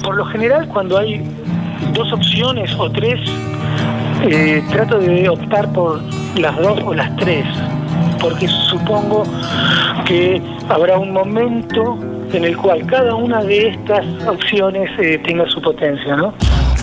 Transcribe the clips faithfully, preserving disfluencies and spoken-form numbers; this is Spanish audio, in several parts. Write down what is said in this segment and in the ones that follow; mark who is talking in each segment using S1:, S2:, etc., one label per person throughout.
S1: por lo general cuando hay dos opciones o tres, eh, trato de optar por las dos o las tres, porque supongo que habrá un momento en el cual cada una de estas opciones eh, tenga su potencia, ¿no?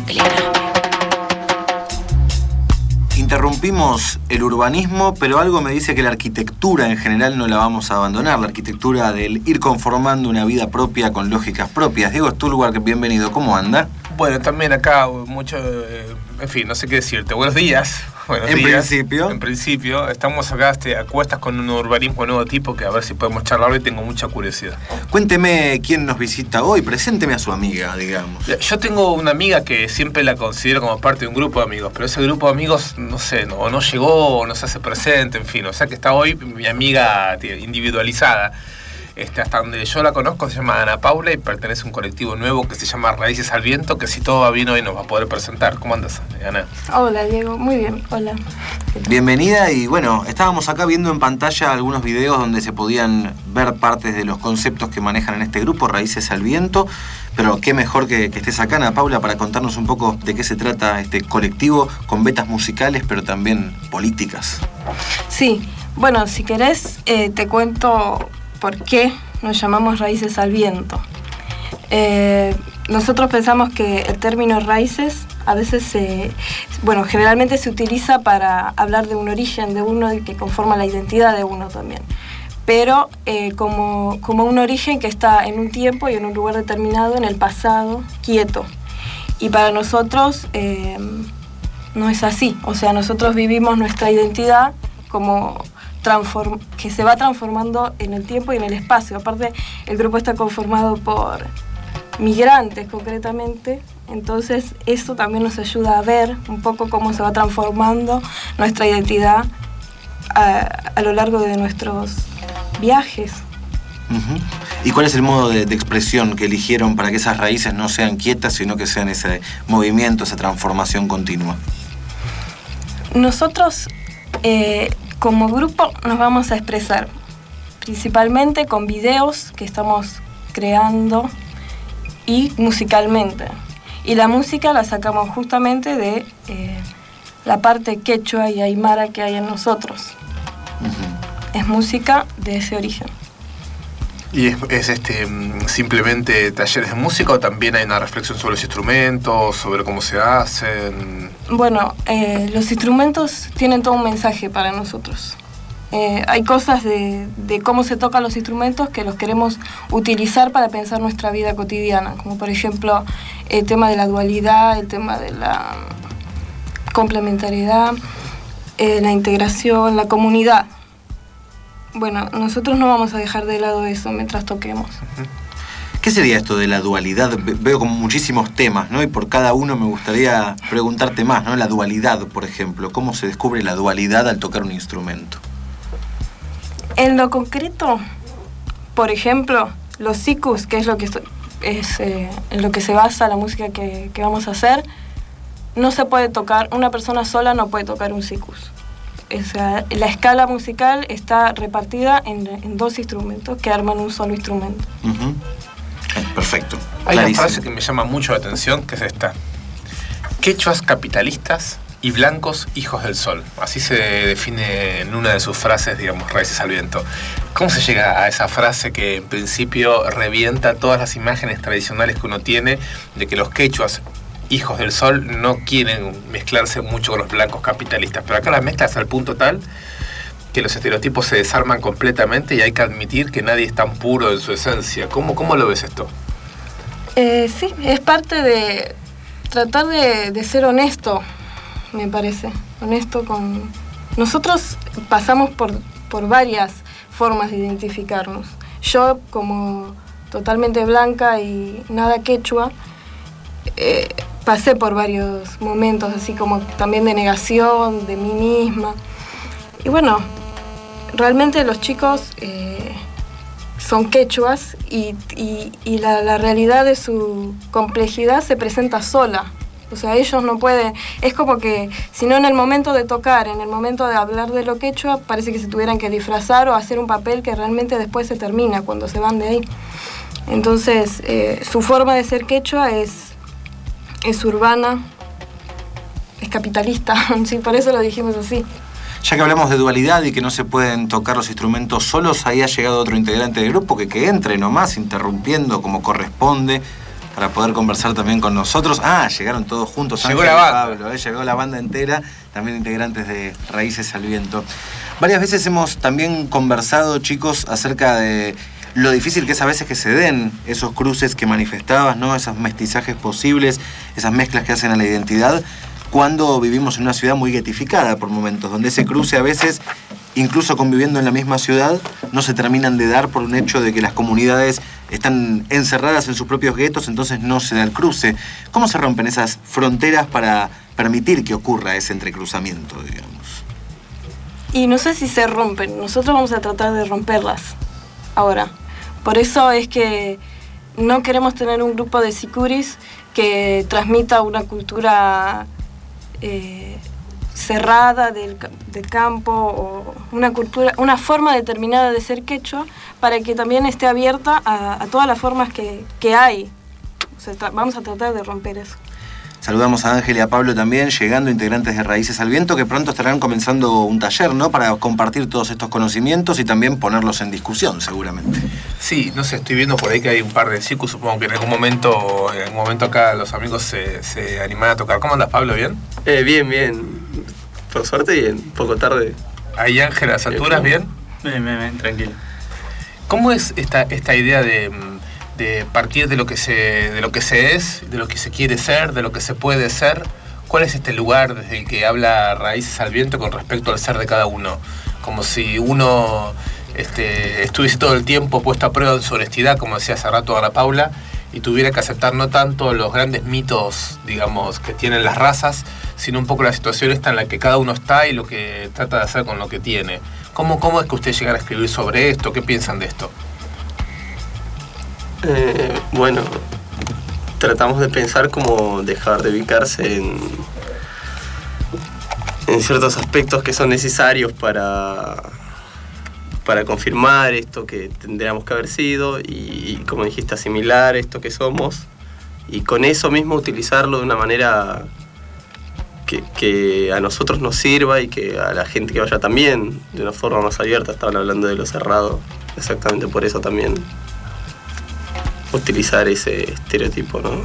S2: Interrumpimos el urbanismo, pero algo me dice que la arquitectura en general no la vamos a abandonar, la arquitectura del ir conformando una vida propia con lógicas propias. Diego Stulwar, bienvenido, ¿cómo anda?
S3: Bueno, también acá mucho, eh, en fin, no sé qué decirte. Buenos días. Buenos
S2: en
S3: días.
S2: principio.
S3: En principio, estamos acá este, a cuestas con un urbanismo nuevo tipo que a ver si podemos charlar hoy, tengo mucha curiosidad.
S2: Cuénteme quién nos visita hoy, presénteme a su amiga, digamos.
S3: Yo tengo una amiga que siempre la considero como parte de un grupo de amigos, pero ese grupo de amigos, no sé, no, no llegó, no se hace presente, en fin, o sea que está hoy mi amiga individualizada. Este, hasta donde yo la conozco se llama Ana Paula y pertenece a un colectivo nuevo que se llama Raíces al Viento, que si todo va bien hoy nos va a poder presentar. ¿Cómo andas, Ana?
S4: Hola, Diego. Muy bien. Hola.
S2: Bienvenida. Y bueno, estábamos acá viendo en pantalla algunos videos donde se podían ver partes de los conceptos que manejan en este grupo, Raíces al Viento. Pero qué mejor que, que estés acá, Ana Paula, para contarnos un poco de qué se trata este colectivo con vetas musicales, pero también políticas.
S4: Sí. Bueno, si querés, eh, te cuento por qué nos llamamos Raíces al Viento. Eh, nosotros pensamos que el término raíces a veces se, bueno, generalmente se utiliza para hablar de un origen de uno que conforma la identidad de uno también, pero eh, como, como un origen que está en un tiempo y en un lugar determinado, en el pasado, quieto. Y para nosotros eh, no es así, o sea, nosotros vivimos nuestra identidad como Transform, que se va transformando en el tiempo y en el espacio. Aparte, el grupo está conformado por migrantes concretamente, entonces eso también nos ayuda a ver un poco cómo se va transformando nuestra identidad a, a lo largo de nuestros viajes.
S2: Uh-huh. ¿Y cuál es el modo de, de expresión que eligieron para que esas raíces no sean quietas, sino que sean ese movimiento, esa transformación continua?
S4: Nosotros eh, como grupo nos vamos a expresar principalmente con videos que estamos creando y musicalmente. Y la música la sacamos justamente de eh, la parte quechua y aymara que hay en nosotros. Uh-huh. Es música de ese origen.
S3: ¿Y es, es este simplemente talleres de música o también hay una reflexión sobre los instrumentos, sobre cómo se hacen?
S4: Bueno, eh, los instrumentos tienen todo un mensaje para nosotros. Eh, hay cosas de, de cómo se tocan los instrumentos que los queremos utilizar para pensar nuestra vida cotidiana, como por ejemplo el tema de la dualidad, el tema de la complementariedad, eh, la integración, la comunidad. Bueno, nosotros no vamos a dejar de lado eso mientras toquemos.
S2: ¿Qué sería esto de la dualidad? Veo como muchísimos temas, ¿no? Y por cada uno me gustaría preguntarte más, ¿no? La dualidad, por ejemplo. ¿Cómo se descubre la dualidad al tocar un instrumento?
S4: En lo concreto, por ejemplo, los sikus, que es lo que es, es eh, en lo que se basa la música que, que vamos a hacer, no se puede tocar, una persona sola no puede tocar un sikus. O sea, la escala musical está repartida en, en dos instrumentos que arman un solo instrumento.
S2: Uh-huh. Eh, perfecto.
S3: Hay
S2: Clarísimo.
S3: una frase que me llama mucho la atención, que es esta: quechuas capitalistas y blancos hijos del sol. Así se define en una de sus frases, digamos, Raíces al Viento. ¿Cómo se llega a esa frase que en principio revienta todas las imágenes tradicionales que uno tiene de que los quechuas hijos del sol no quieren mezclarse mucho con los blancos capitalistas, pero acá la mezcla es al punto tal que los estereotipos se desarman completamente y hay que admitir que nadie es tan puro en su esencia? ¿Cómo, cómo lo ves esto?
S4: Eh, sí, es parte de tratar de, de ser honesto, me parece, honesto con... Nosotros pasamos por, por varias formas de identificarnos. Yo, como totalmente blanca y nada quechua, eh, pasé por varios momentos, así como también de negación de mí misma. Y bueno, realmente los chicos eh, son quechuas y, y, y la, la realidad de su complejidad se presenta sola. O sea, ellos no pueden... Es como que, si no en el momento de tocar, en el momento de hablar de lo quechua, parece que se tuvieran que disfrazar o hacer un papel que realmente después se termina cuando se van de ahí. Entonces, eh, su forma de ser quechua es, es urbana, es capitalista, sí, por eso lo dijimos así.
S2: Ya que hablamos de dualidad y que no se pueden tocar los instrumentos solos, ahí ha llegado otro integrante del grupo que, que entre nomás, interrumpiendo como corresponde, para poder conversar también con nosotros. Ah, llegaron todos juntos.
S3: Llegó
S2: Ángel
S3: la
S2: y
S3: banda.
S2: Pablo, eh, llegó la banda entera, también integrantes de Raíces al Viento. Varias veces hemos también conversado, chicos, acerca de lo difícil que es a veces que se den esos cruces que manifestabas, ¿no? Esos mestizajes posibles, esas mezclas que hacen a la identidad, cuando vivimos en una ciudad muy guetificada por momentos, donde ese cruce a veces, incluso conviviendo en la misma ciudad, no se terminan de dar por un hecho de que las comunidades están encerradas en sus propios guetos, entonces no se da el cruce. ¿Cómo se rompen esas fronteras para permitir que ocurra ese entrecruzamiento, digamos?
S4: Y no sé si se rompen, nosotros vamos a tratar de romperlas ahora. Por eso es que no queremos tener un grupo de sicuris que transmita una cultura eh, cerrada del, del campo o una cultura, una forma determinada de ser quechua, para que también esté abierta a, a todas las formas que, que hay. O sea, tra- vamos a tratar de romper eso.
S2: Saludamos a Ángel y a Pablo también, llegando integrantes de Raíces al Viento, que pronto estarán comenzando un taller, ¿no? Para compartir todos estos conocimientos y también ponerlos en discusión, seguramente.
S3: Sí, no sé, estoy viendo por ahí que hay un par de circus, supongo que en algún momento, en algún momento acá los amigos se, se animan a tocar. ¿Cómo andas, Pablo? ¿Bien?
S5: Eh, bien, bien. Por suerte, bien. Un poco tarde.
S3: Ahí Ángel, a las alturas, ¿bien?
S6: Bien, bien, bien, tranquilo.
S3: ¿Cómo es esta, esta idea de, de partir de lo que se, de lo que se es, de lo que se quiere ser, de lo que se puede ser? ¿Cuál es este lugar desde el que habla Raíces al Viento con respecto al ser de cada uno? Como si uno este, estuviese todo el tiempo puesto a prueba en su honestidad, como decía hace rato Ana Paula, y tuviera que aceptar no tanto los grandes mitos, digamos, que tienen las razas, sino un poco la situación esta en la que cada uno está y lo que trata de hacer con lo que tiene. ¿Cómo, cómo es que ustedes llegan a escribir sobre esto? ¿Qué piensan de esto?
S5: Eh, bueno, tratamos de pensar cómo dejar de ubicarse en, en ciertos aspectos que son necesarios para, para confirmar esto que tendríamos que haber sido y, y, como dijiste, asimilar esto que somos y con eso mismo utilizarlo de una manera que, que a nosotros nos sirva y que a la gente que vaya también de una forma más abierta. Estaban hablando de lo cerrado, exactamente por eso también utilizar ese estereotipo, ¿no?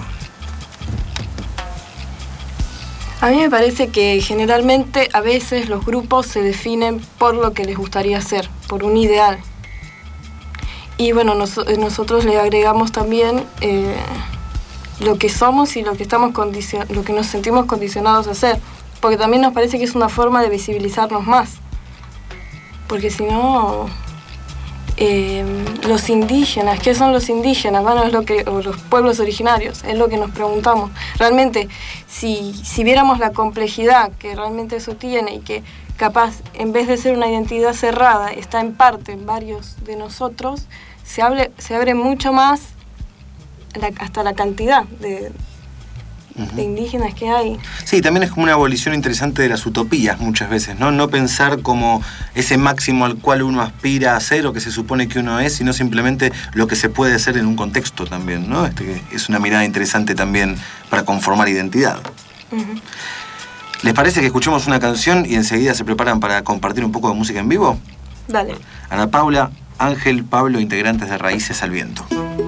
S4: A mí me parece que generalmente a veces los grupos se definen por lo que les gustaría hacer, por un ideal. Y bueno, nos, nosotros le agregamos también eh, lo que somos y lo que, estamos condicion- lo que nos sentimos condicionados a hacer, porque también nos parece que es una forma de visibilizarnos más. Porque si no, eh, los indígenas, ¿qué son los indígenas? Bueno, es lo que, o los pueblos originarios, es lo que nos preguntamos. Realmente, si, si viéramos la complejidad que realmente eso tiene y que capaz, en vez de ser una identidad cerrada, está en parte en varios de nosotros, se, hable, se abre mucho más la, hasta la cantidad de, uh-huh. de indígenas que hay.
S2: Sí, también es como una abolición interesante de las utopías muchas veces, ¿no? No pensar como ese máximo al cual uno aspira a ser o que se supone que uno es, sino simplemente lo que se puede ser en un contexto también, ¿no? Este, es una mirada interesante también para conformar identidad.
S4: Uh-huh.
S2: ¿Les parece que escuchemos una canción y enseguida se preparan para compartir un poco de música en vivo?
S4: Dale.
S2: Ana Paula, Ángel, Pablo, integrantes de Raíces al Viento.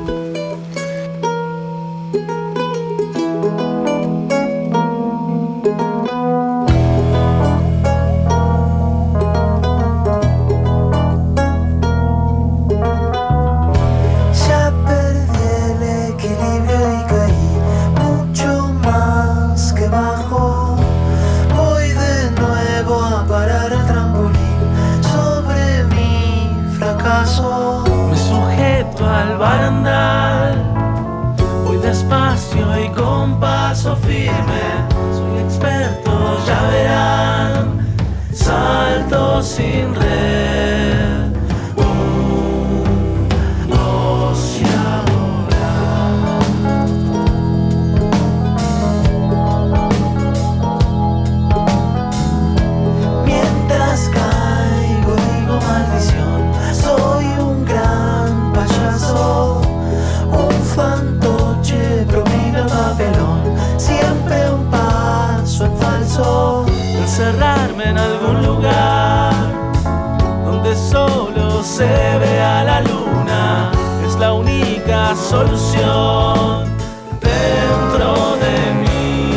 S7: Me sujeto al barandal, voy despacio y con paso firme. Soy experto, ya verán, salto sin red. Un, dos y ahora. Mientras caigo digo maldición. Soy un gran payaso, solución dentro de mí.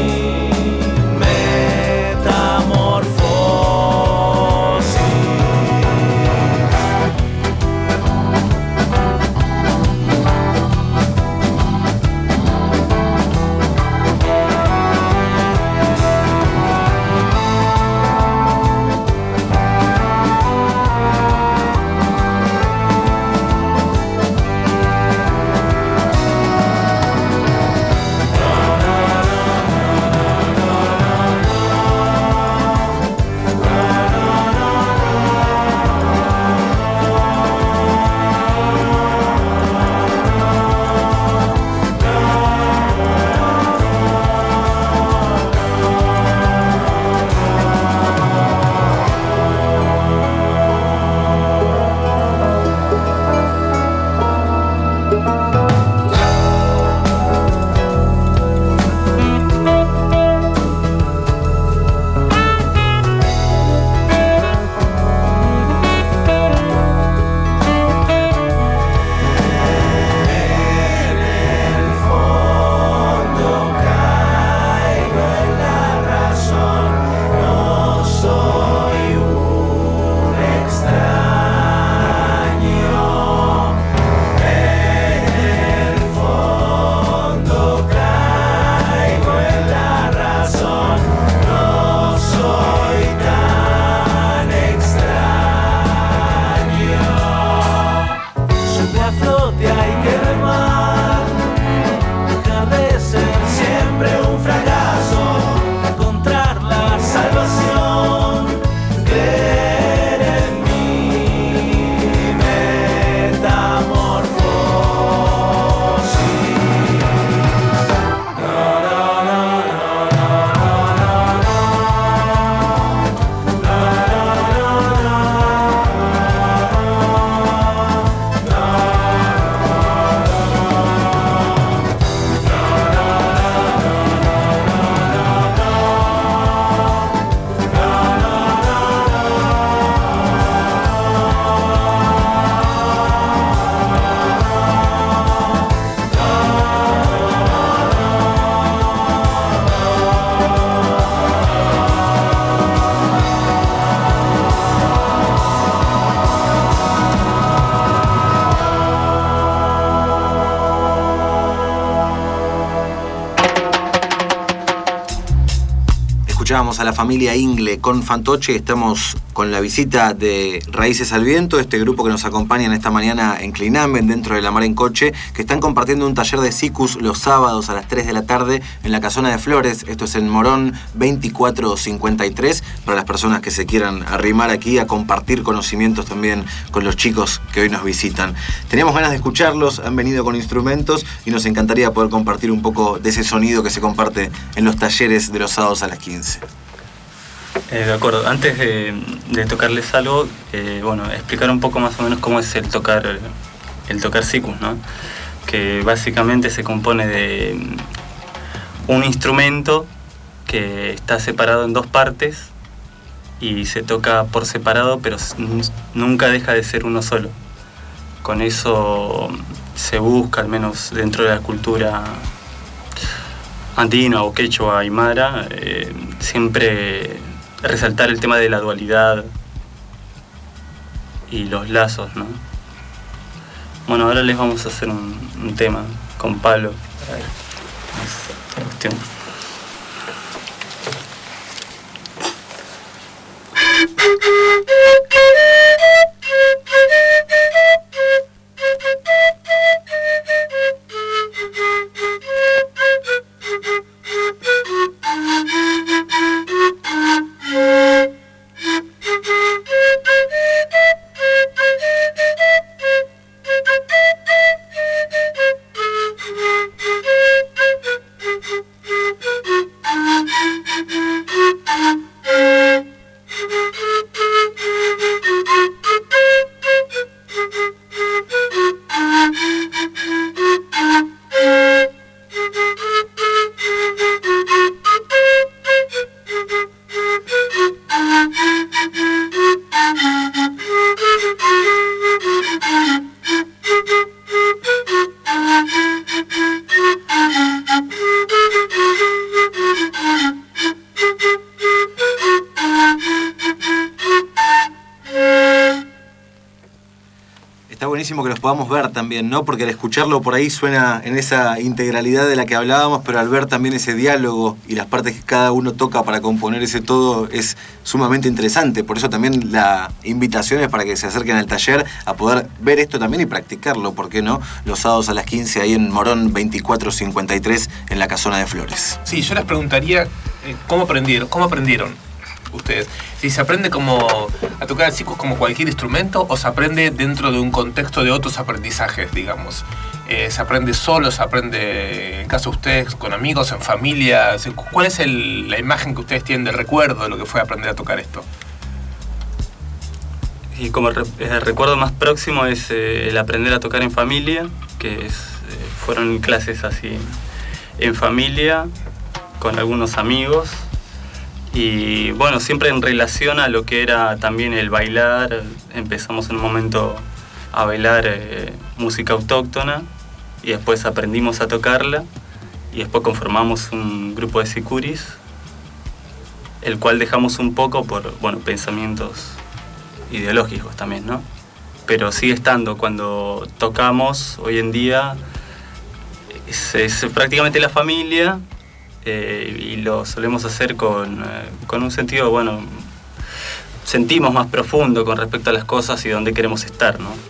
S2: Escuchábamos a la familia Ingle con Fantoche. Estamos con la visita de Raíces al Viento, este grupo que nos acompaña en esta mañana en Clinamen, dentro de La Mar en Coche, que están compartiendo un taller de sikus los sábados a las tres de la tarde en la Casona de Flores. Esto es en Morón veinticuatro cincuenta y tres, para las personas que se quieran arrimar aquí a compartir conocimientos también con los chicos que hoy nos visitan. Teníamos ganas de escucharlos, han venido con instrumentos y nos encantaría poder compartir un poco de ese sonido que se comparte en los talleres de los sábados a las quince.
S6: Eh, de acuerdo, antes de, de tocarles algo, eh, bueno, explicar un poco más o menos cómo es el tocar el tocar sikus, ¿no? Que básicamente se compone de un instrumento que está separado en dos partes y se toca por separado, pero nunca deja de ser uno solo. Con eso se busca, al menos dentro de la cultura andina o quechua aymara, eh, siempre resaltar el tema de la dualidad y los lazos, ¿no? Bueno, ahora les vamos a hacer un, un tema con Pablo. A ver, esta cuestión.
S7: Thank you.
S2: buenísimo que los podamos ver también, ¿no? Porque al escucharlo por ahí suena en esa integralidad de la que hablábamos, pero al ver también ese diálogo y las partes que cada uno toca para componer ese todo es sumamente interesante. Por eso también la invitación es para que se acerquen al taller a poder ver esto también y practicarlo, ¿por qué no? Los sábados a las quince ahí en Morón veinticuatro cincuenta y tres en la Casona de Flores.
S3: Sí, yo les preguntaría eh, cómo aprendieron, cómo aprendieron ustedes. Si se aprende como a tocar el sikus como cualquier instrumento o se aprende dentro de un contexto de otros aprendizajes, digamos. Eh, ¿Se aprende solo? ¿Se aprende, en el caso de ustedes, con amigos, en familia? ¿Cuál es el, la imagen que ustedes tienen del recuerdo de lo que fue aprender a tocar esto?
S6: Y como re el recuerdo más próximo es eh, el aprender a tocar en familia, que es, eh, fueron clases así en familia, con algunos amigos. Y bueno, siempre en relación a lo que era también el bailar, empezamos en un momento a bailar eh, música autóctona y después aprendimos a tocarla y después conformamos un grupo de sicuris, el cual dejamos un poco por, bueno, pensamientos ideológicos también, ¿no? Pero sigue estando, cuando tocamos hoy en día es, es prácticamente la familia. Eh, y lo solemos hacer con, eh, con un sentido, bueno, sentimos más profundo con respecto a las cosas y dónde queremos estar, ¿no?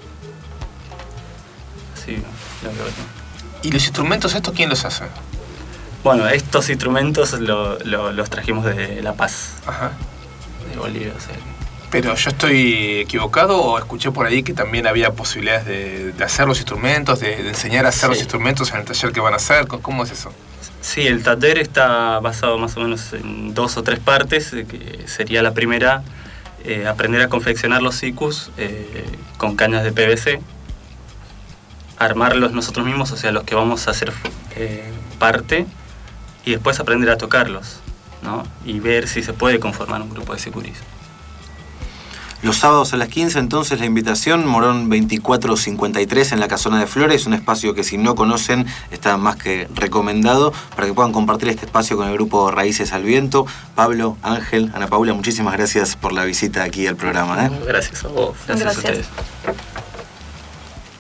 S6: Así lo veo.
S3: ¿Y los instrumentos estos quién los hace?
S6: Bueno, estos instrumentos lo, lo, los trajimos de La Paz.
S3: Ajá.
S6: De Bolivia, o sea.
S3: ¿Pero yo estoy equivocado o escuché por ahí que también había posibilidades de, de hacer los instrumentos, de, de enseñar a hacer sí. los instrumentos en el taller que van a hacer? ¿Cómo es eso?
S6: Sí, el taller está basado más o menos en dos o tres partes, que sería la primera, eh, aprender a confeccionar los sikus eh, con cañas de P V C, armarlos nosotros mismos, o sea, los que vamos a hacer eh, parte, y después aprender a tocarlos, ¿no? Y ver si se puede conformar un grupo de sicuris.
S2: Los sábados a las quince, entonces, la invitación, Morón veinticuatro cincuenta y tres en la Casona de Flores, un espacio que si no conocen está más que recomendado para que puedan compartir este espacio con el grupo Raíces al Viento. Pablo, Ángel, Ana Paula, muchísimas gracias por la visita aquí al programa, ¿eh?
S5: Gracias a vos.
S6: Gracias,
S4: Gracias.
S6: a ustedes.